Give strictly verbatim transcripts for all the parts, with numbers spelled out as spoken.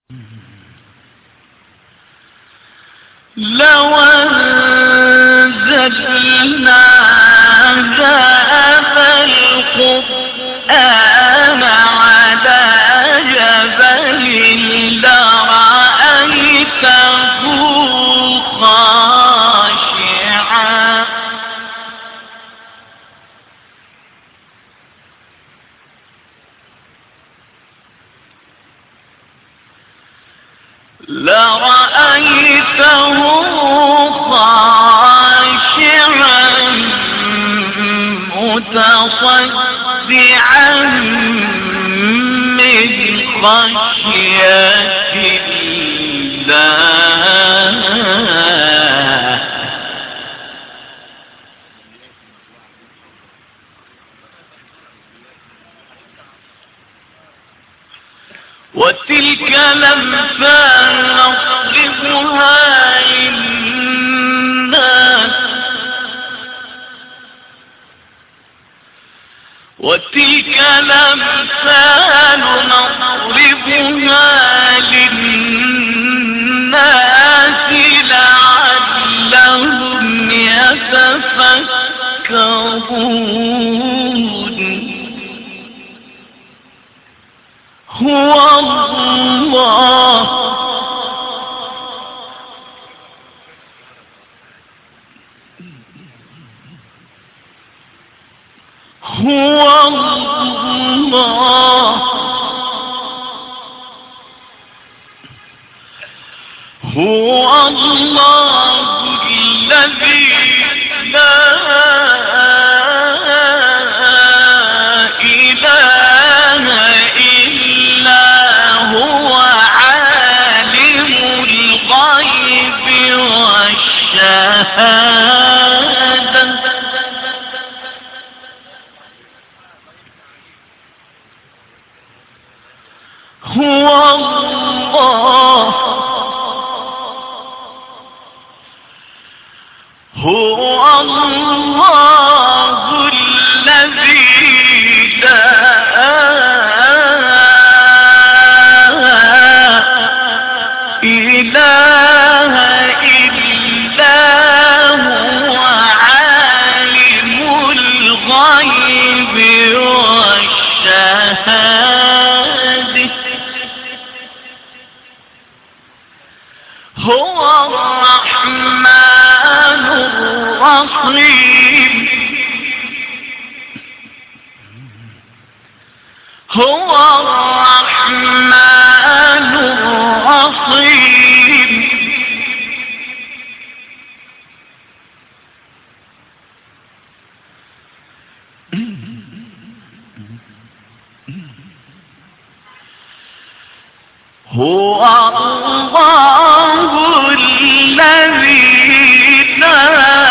لو أنزلنا هذا القرآن على جبل لرأيته خاشعا لرأيته خاشعا متصدعا من خشية الله. وتلك الأمثال نضربها للناس وتلك الأمثال نضربها للناس لعلهم يتفكرون. هو الله هو الله هو الله الذي لا هو الله هو الله الذي لا إله إلا هو عالم الغيب والشهادة. هو الرحمن الرحيم هو الرحمن الرحيم هو الله الذي لا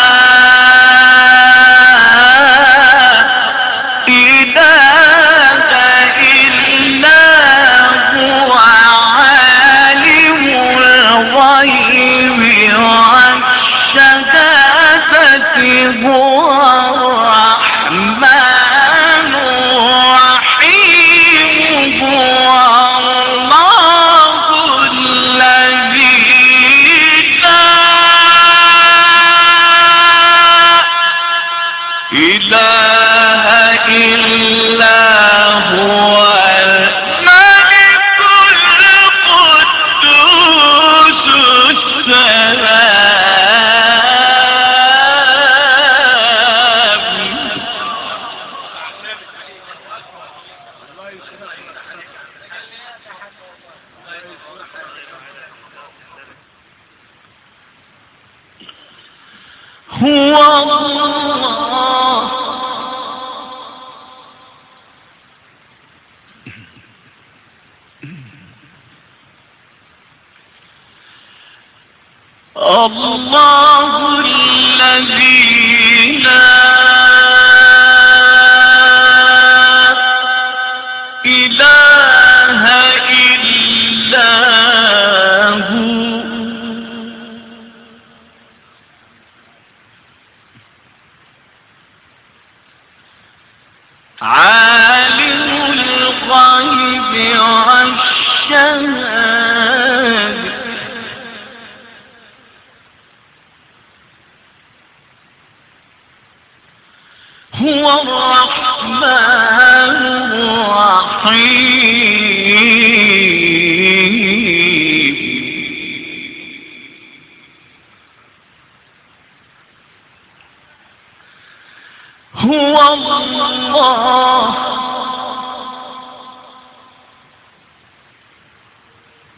إله إلا هو عالم الغيب والشهادة. هو الرحمن الرحيم هو إله إلا هو الملك القدوس السلام. هو الله الله الذي لا إله إلا هو عالم الغيب والشهادة.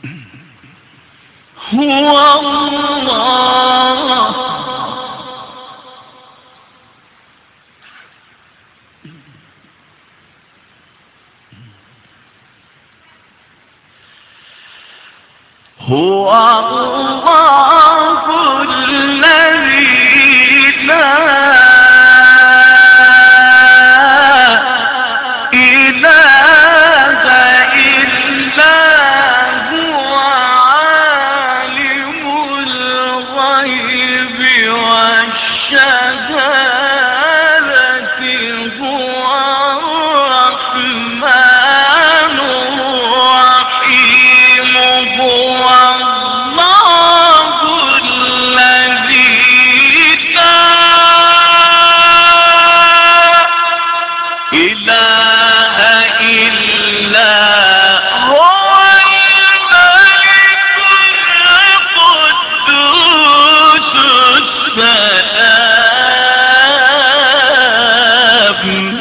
هو الله هو الله الذي لا إله إلا هو عالم الغيب والشهادة هو الرحمن الرحيم هو الله الذي لا إله إلا هو الملك القدوس السلام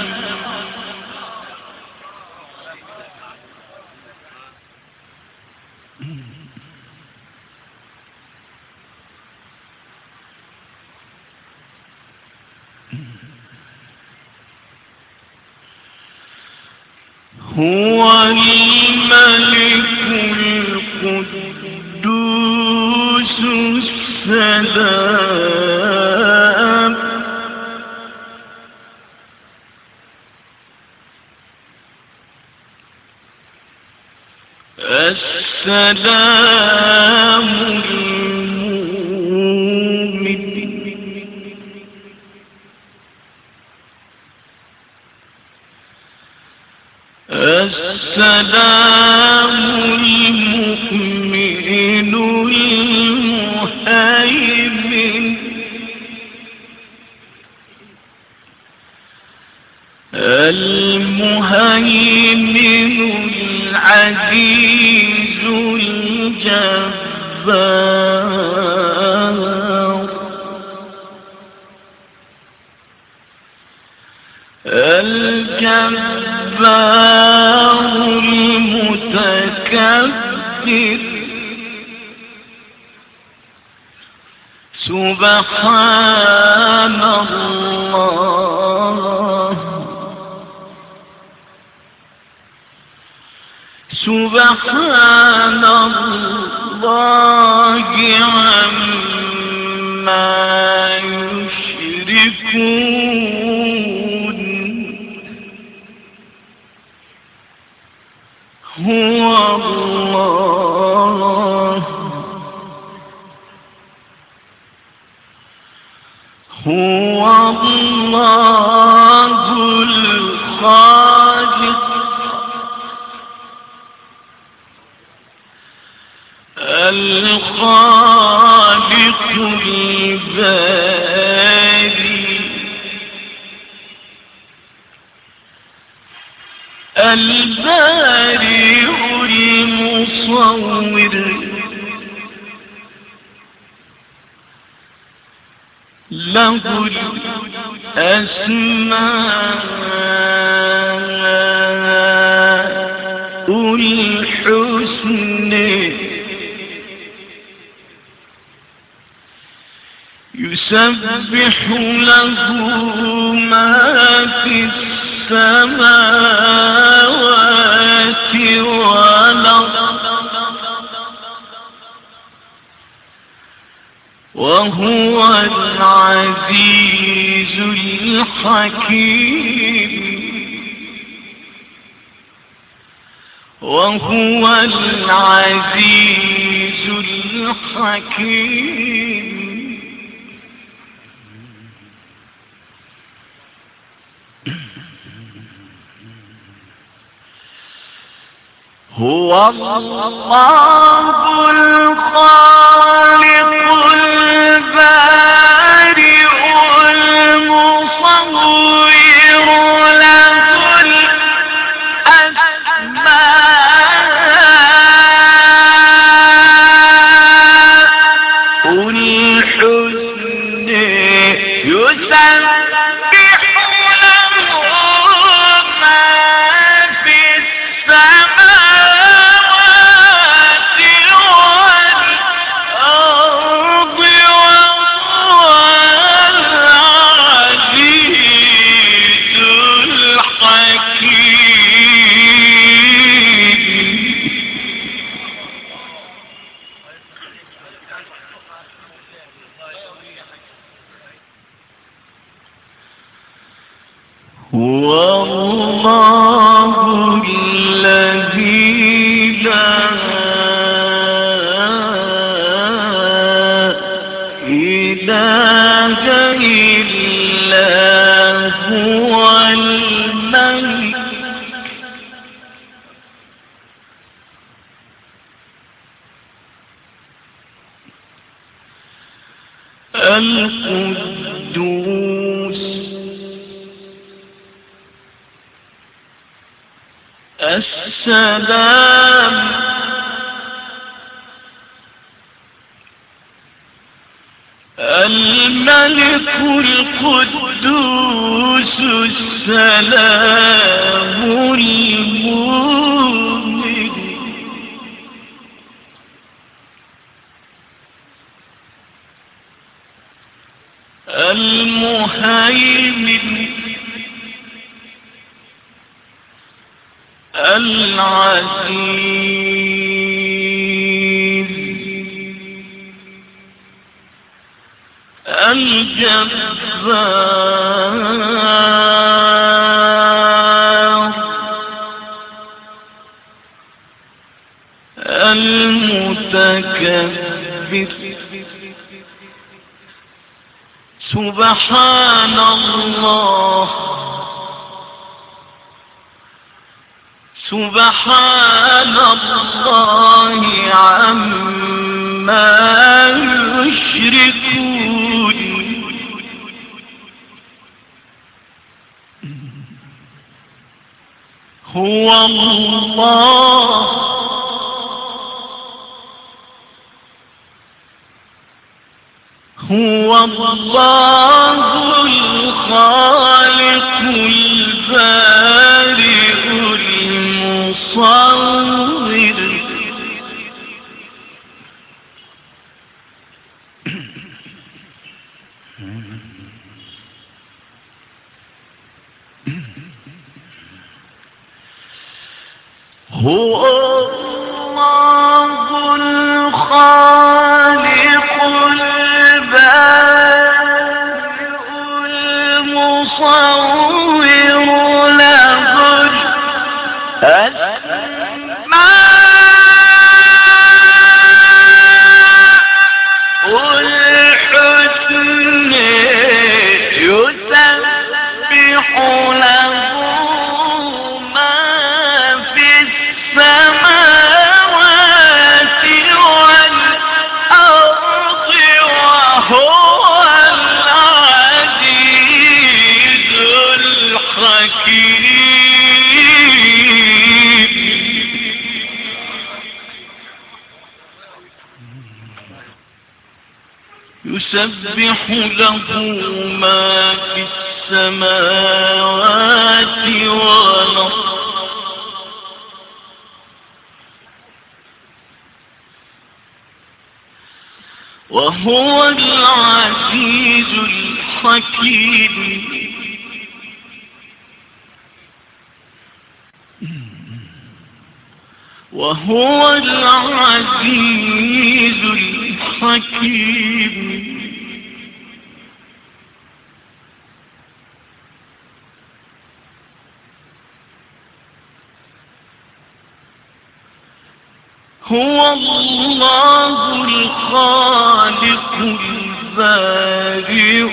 هو الملك القدوس السلام السلام المؤمن السلام المؤمن المهيمن المهيمن العزيز الجبار الجبار المتكبر سبحان الله سبحان الله عما يشركون هو الله هو الله الخالق الخالق الباري البارئ المصور له الأسماء الحسنى يسبح له ما في السماوات والأرض وهو العزيز الحكيم وهو العزيز الحكيم هو الله الخالق البارئ المصور له الأسماء الحسنى يسبح له ما في السماوات هو الله الذي لا إله إلا هو الملك القدوس السلام الملك القدوس السلام المؤمن المهيمن العزيز الجبار المتكبر سبحان الله سبحان الله عما يشركون هو الله هو الله الخالق البارئ المصور هو الله الخالق البارئ المصور له الأسماء الحسنى يسبح له ما في السماوات والأرض وهو العزيز الحكيم يسبح له ما في السماوات والأرض وهو العزيز الحكيم وهو العزيز الحكيم هو الله الخالق البارئ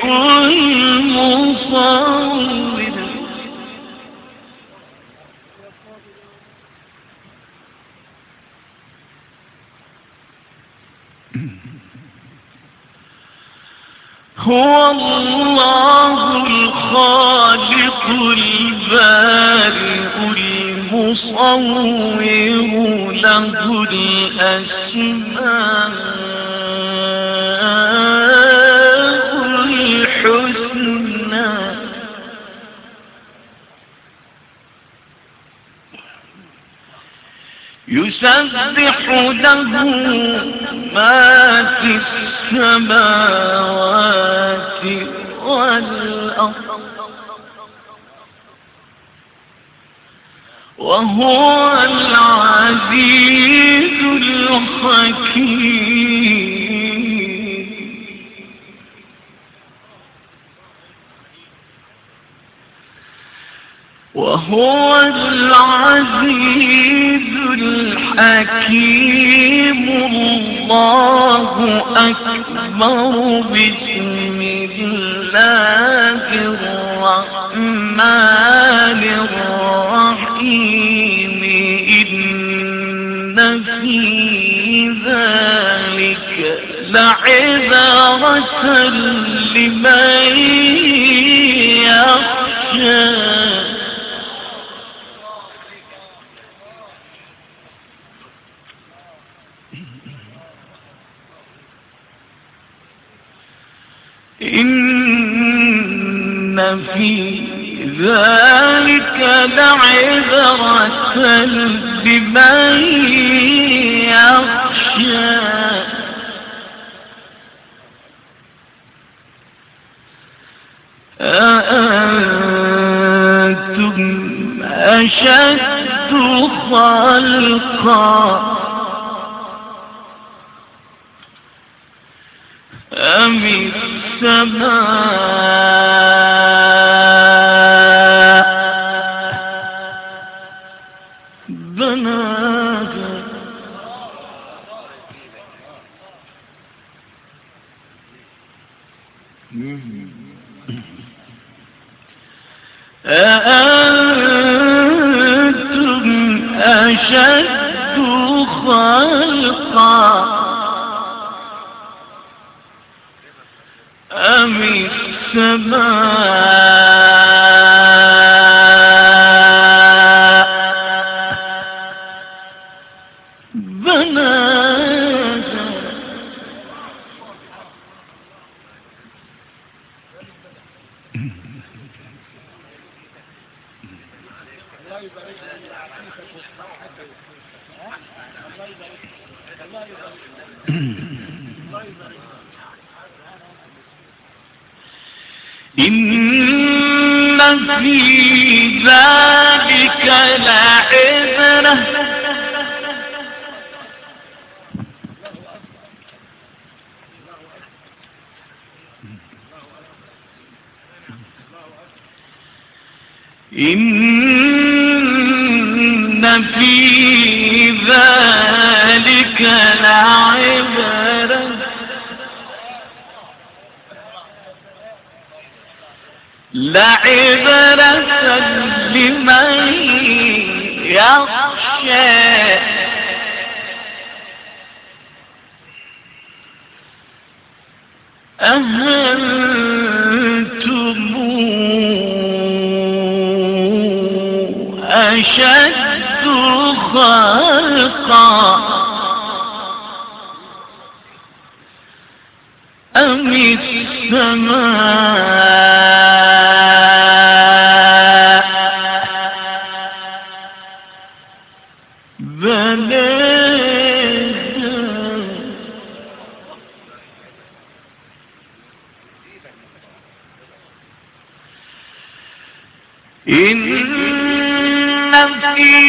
المصور هو الله الخالق البارئ المصور له الأسماء الحسنى يسبح له ما في السماوات والأرض وهو العزيز الحكيم هو العزيز الحكيم. الله أكبر. بسم الله الرحمن الرحيم. إن في ذلك لعبرة لمن يخشى. إن في ذلك لعبرة لمن يخشى. أأنتم أشد خلقا أم السماء بناها أأنتم أشد خلقا أم السماء بناها. إن في ذلك لعبرة إن في ذلك لعبرة لعبرة لمن يخشى. أأنتم أشد خلقا أم السماء بناها. إن في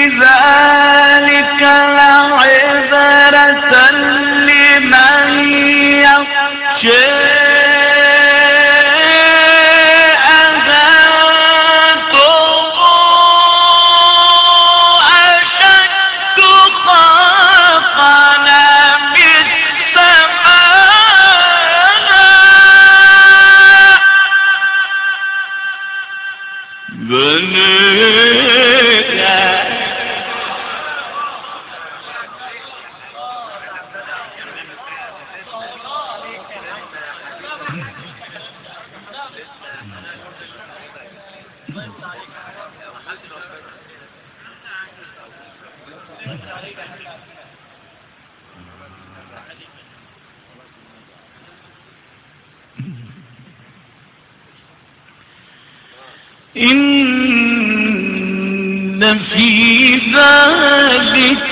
ذلك لعبرة لمن يخشى. إن في ذلك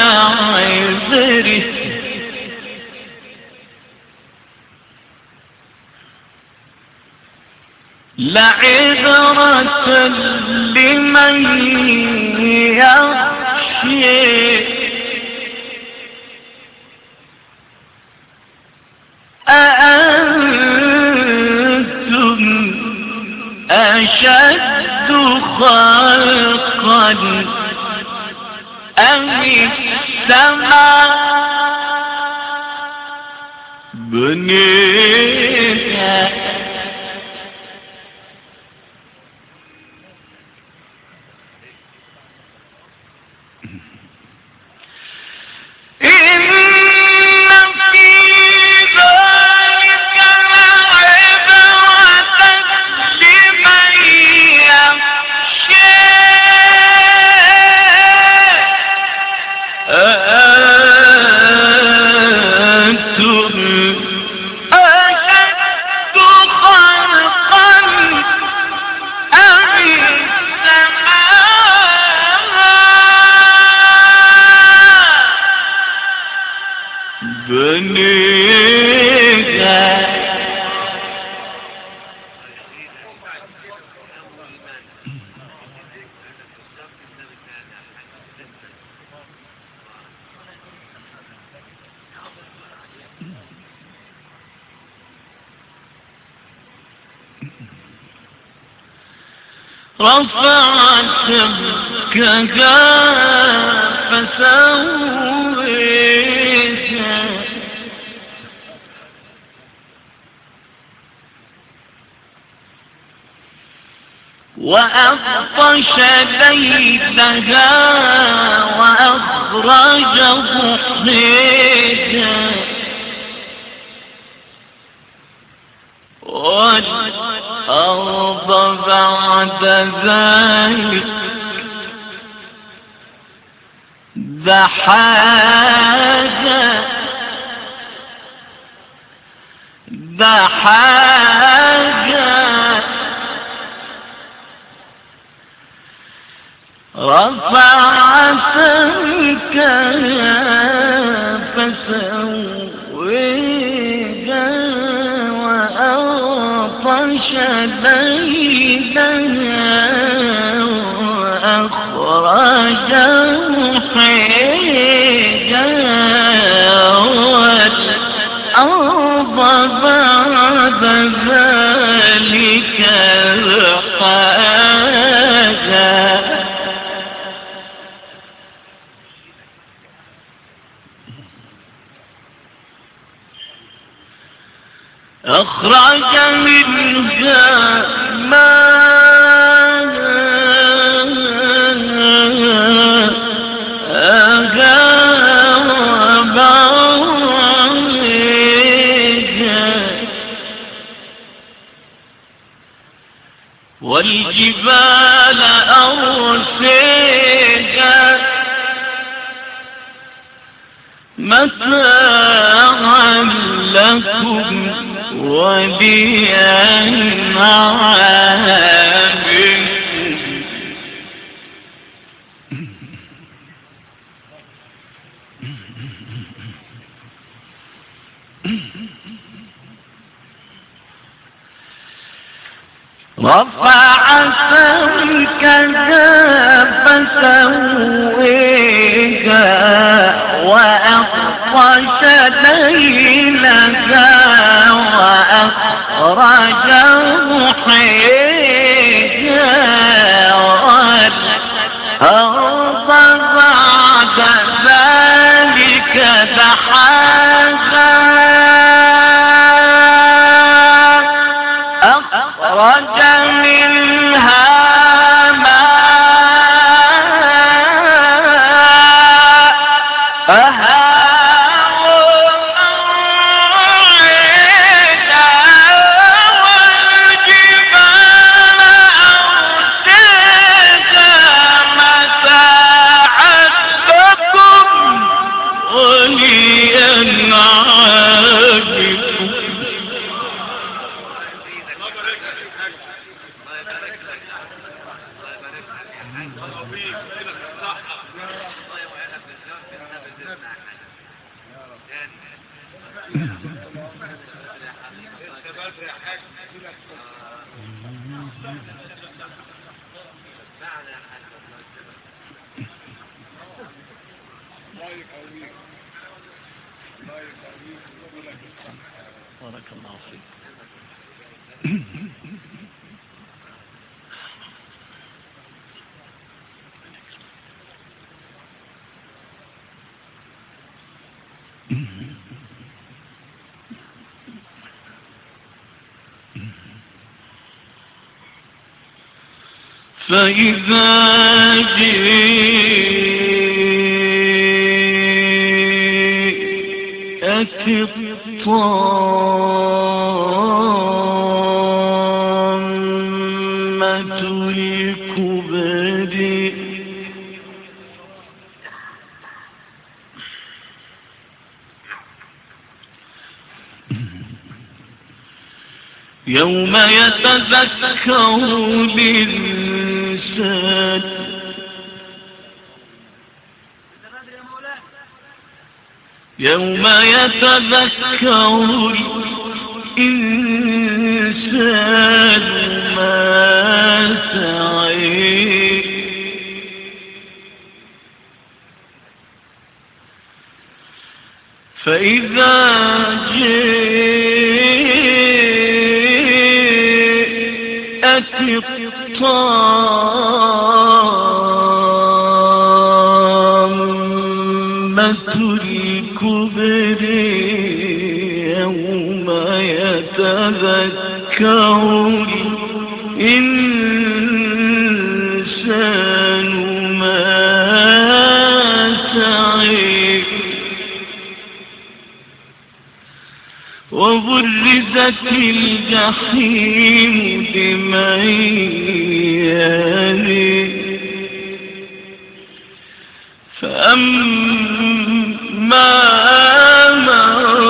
لعبرة لعبرة لمن يخشى. أأنتم أشد خلقا أم السماء بنيها رفعت سمكها فسويها وأغطش ليلها وأخرج ضحيها والأرض بعد ذلك دحاها دحاها رفع سمكها فسويها وأغطش ليلها وأخرج ضحيها والأرض بعد ذلك دحاها أخرج منها ماءها ومرعاها والجبال أرسيها متاعا لكم ولأنعامكم رفع سمكها فسويها وأغطش ليلها وأخرج ضحيها والأرض بعد ذلك دحاها أخرج منها ماءها بارك الله فيك. فإذا جاءت الطامة الكبرى يوم يتذكر الإنسان يوم يتذكر الإنسان ما سعى فإذا جاءت الطامة الكبرى يوم يتذكر الإنسان ما سعى وبرزت الجحيم لمن يرى فأما من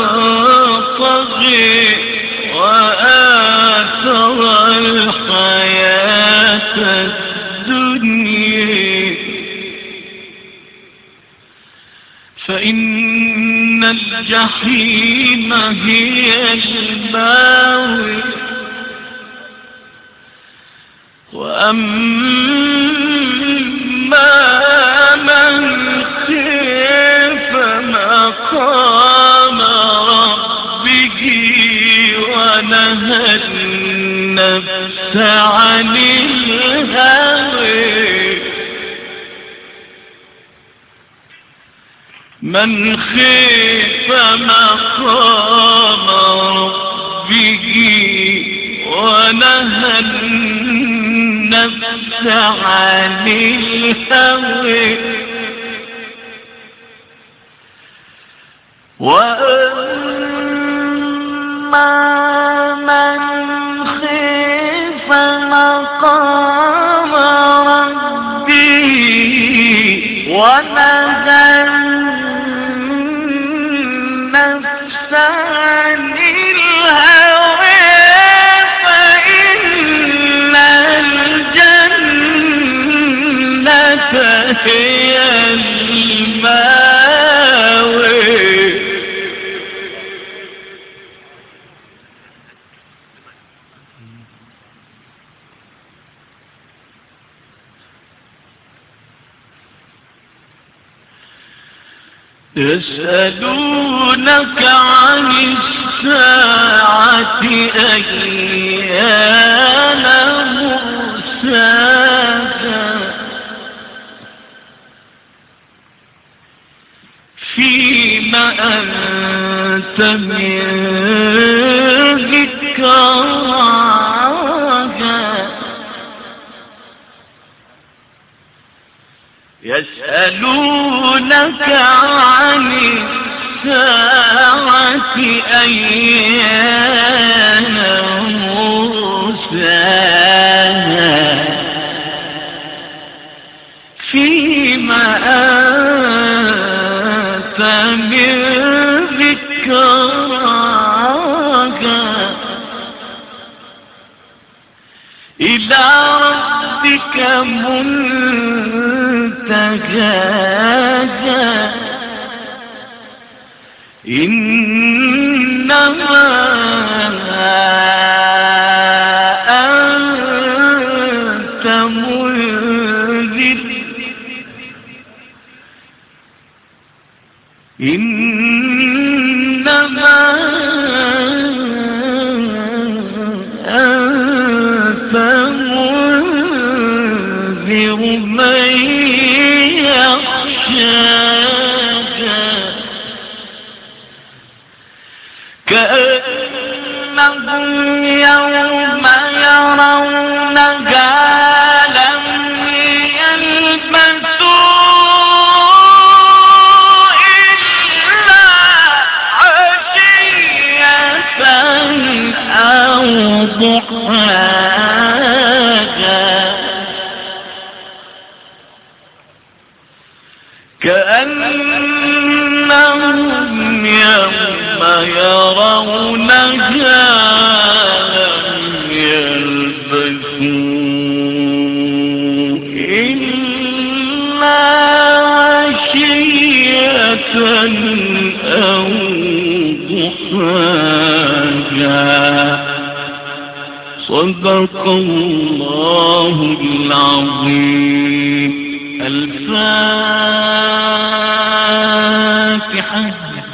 طغى وآثر الحياة الدنيا فإن الجحيم هي المأوى وأما من خاف مقام ربه ونهى النفس عن الهوى من خاف مقام ربه ونهى النفس عن الهوى وأما من خاف مقام ربه ونهى النفس عن الهوى فإن الجنة هي المأوى يسألونك عن الساعة أيان مرساها فيما أنت من ذكراها يسألونك عن الساعة أيان مرساها فيما أنت من ذكراها إلى ربك منتهاها إنما أنت منذر إنما أنت منذر من يخشاك كأنهم يوم يرونها لم يلبثوا إلا عشية أو ضحاها كأنهم يوم يرونها لم يلبثوا إلا عشية أو ضحاها صدق الله العظيم. الفاتحة.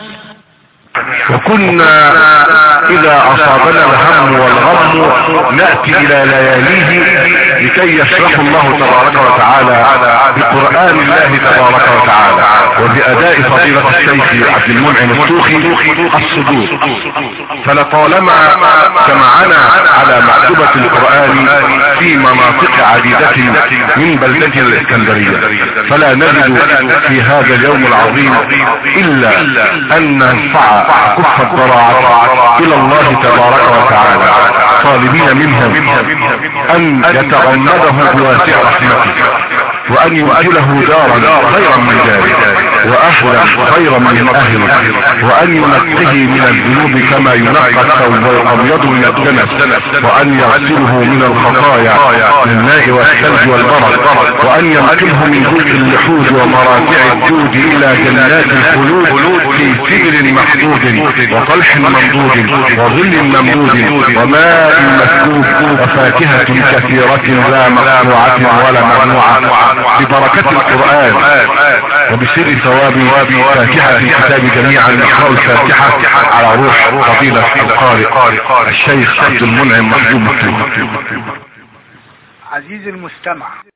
وكنا إذا أصابنا الهم والغم نأتي إلى لياليه لكي يشرح الله تبارك وتعالى بقرآن الله تبارك وتعالى وبأداء فضيلة الشيخ عبد المنعم الطوخي الصدور. فلطالما جمعنا على مكتبة القرآن في مناطق عديدة من بلدة الإسكندرية، فلا نجد في هذا اليوم العظيم إلا أن نرفع كف الضراعة إلى الله تبارك وتعالى طالبين منهم أن يتغمده بواسع رحمته وأن يؤجله دارا خيرا من داره وأهلا خيرا من أهله وأن ينقه من الذنوب كما ينقى الثوب الأبيض من الدنس وأن يغسله من الخطايا الماء والثلج والبرد وأن ينقله من جوع اللحود ومراجع الجود إلى جنات الخلود في سدر محدود وطلح ممدود وظل ممدود وماء مسكوب وفاكهة كثيرة لا مقطوعة ولا ممنوعة ببركة القرآن وبسر ثواب فاتحة الكتاب جميعا نقرأ الفاتحة على روح فضيلة القارئ الشيخ عبد المنعم محجوب. عزيزي المستمع،